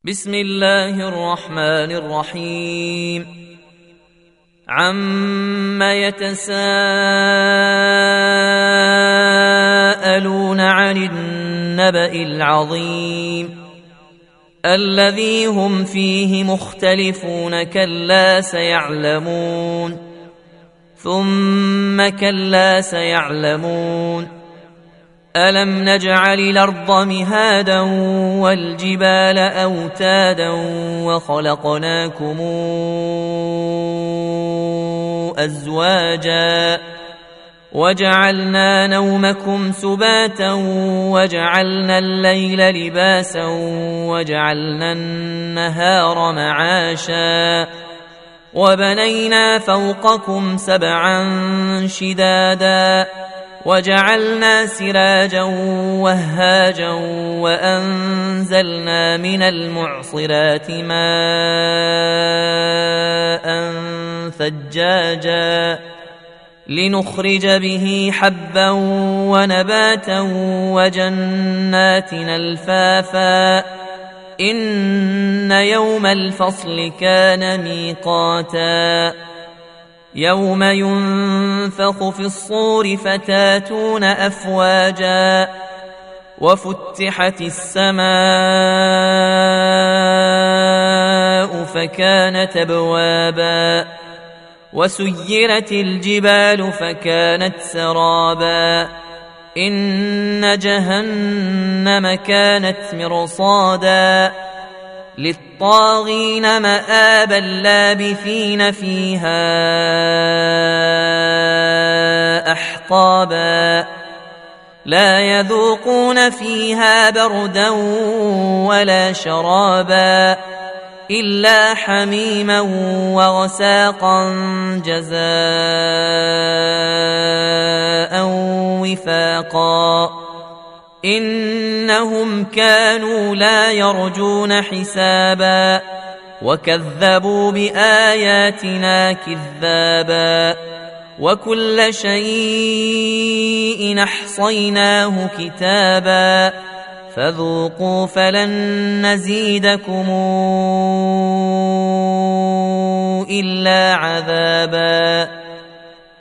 بسم الله الرحمن الرحيم. عم يتساءلون عن النبأ العظيم الذي هم فيه مختلفون كلا سيعلمون ثم كلا سيعلمون ألم نجعل الأرض مهادا والجبال أوتادا وخلقناكم أزواجا وجعلنا نومكم سباتا وجعلنا الليل لباسا وجعلنا النهار معاشا وبنينا فوقكم سبعا شدادا وجعلنا سراجا وهاجا وأنزلنا من المعصرات ماء ثجاجا لنخرج به حبا ونباتا وجنات ألفافا إن يوم الفصل كان ميقاتا يوم ينفخ في الصور فتاتون أفواجا وفتحت السماء فكانت أبوابا وسيرت الجبال فكانت سرابا إن جهنم كانت مرصادا للطاغين مآبا لابثين فيها أحقابا لا يذوقون فيها بردا ولا شرابا إلا حميما وغساقا جزاء وفاقا إنهم كانوا لا يرجون حسابا وكذبوا بآياتنا كذابا وكل شيء أحصيناه كتابا فذوقوا فلن نزيدكم إلا عذابا